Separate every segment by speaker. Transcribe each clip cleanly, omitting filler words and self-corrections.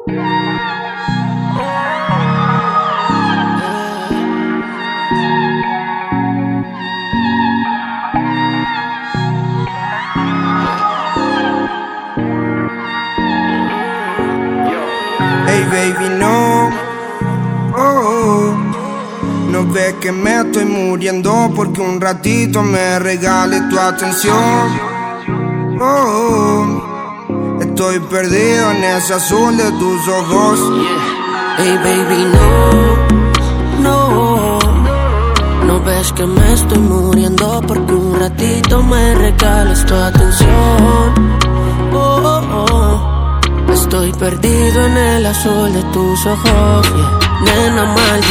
Speaker 1: Hey baby, no, no ves que me estoy muriendo porque un ratito me regales tu atención. Estoy perdido en ese azul de tus ojos.
Speaker 2: Hey baby, no ves que me estoy muriendo porque un ratito me regales tu atención. Estoy perdido en el azul de tus ojos. Nena,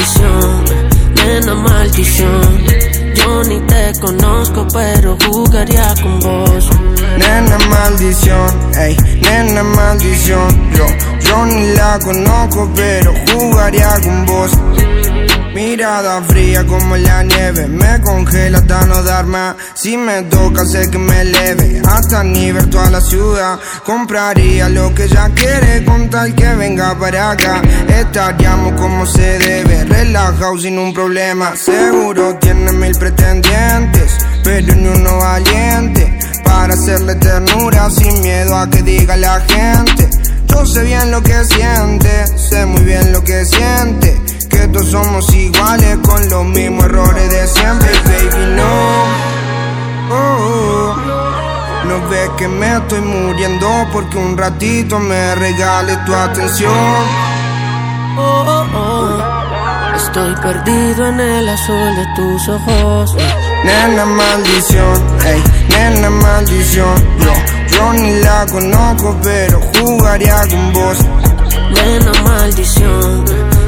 Speaker 2: maldición. Yo ni te conozco, pero jugaría con vos.
Speaker 1: Nena, maldición, ey, nena, maldición. Yo ni la conozco, pero jugaría con vos. Mirada fría como la nieve, me congela hasta no dar más. Si me toca sé que me eleve, hasta ni ver toda la ciudad. Compraría lo que ella quiere con tal que venga para acá. Estaríamos como se debe, relajado sin un problema. Seguro tiene 1000 pretendientes, pero ni uno valiente para hacerle ternura sin miedo a que diga la gente. Yo sé bien lo que siente, sé muy bien lo que siente, que todos somos iguales con los mismos errores de siempre. Baby, no ves que me estoy muriendo porque un ratito me regales tu atención.
Speaker 2: Estoy perdido en el azul de tus ojos.
Speaker 1: Nena, maldición, ey, nena, maldición. Yo ni la conozco, pero jugaría con vos.
Speaker 2: Nena, maldición.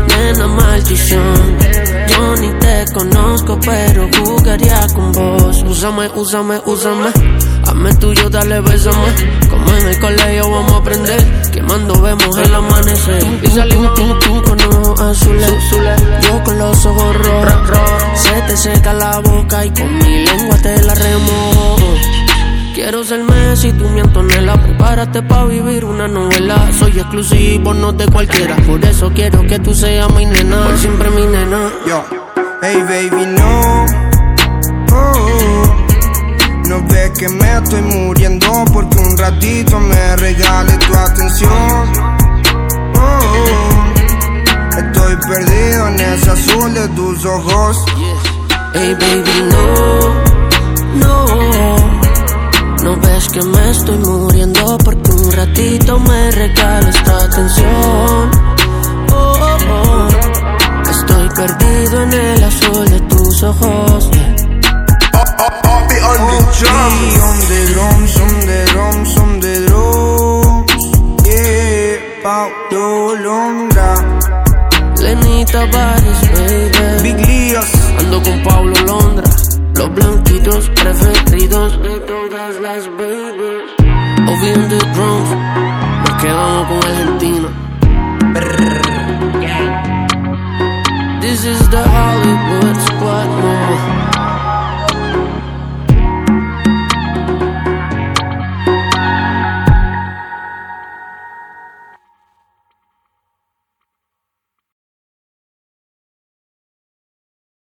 Speaker 2: Yo ni te conozco, pero jugaría con vos. Úsame, hazme tuyo, dale, bésame. Como en el colegio vamos a aprender, quemando vemos el amanecer. Y salimos tú con ojos azules, yo con los ojos rojos. Se te seca la boca y con mi lengua te la remojo. Quiero ser Messi, tú mi Antonella. Prepárate pa' vivir una novela. Soy exclusivo, no de cualquiera. Por eso quiero que tú seas mi nena, por siempre mi nena.
Speaker 1: Yo, hey baby, no ves que me estoy muriendo porque un ratito me regales tu atención. Estoy perdido en ese azul de tus ojos.
Speaker 2: Hey baby, no ves que me estoy muriendo porque un ratito me regales tu atención. Estoy perdido en el azul de tus ojos.
Speaker 1: On the drums, yeah, Paulo Londra,
Speaker 2: Lenita Bares, baby.
Speaker 1: Big Líos,
Speaker 2: ando con Paulo Londra, los blanquitos preferidos de todas las babies. Ovi on the drums, nos quedamos con Argentina. This is the Hollywood Squad, no.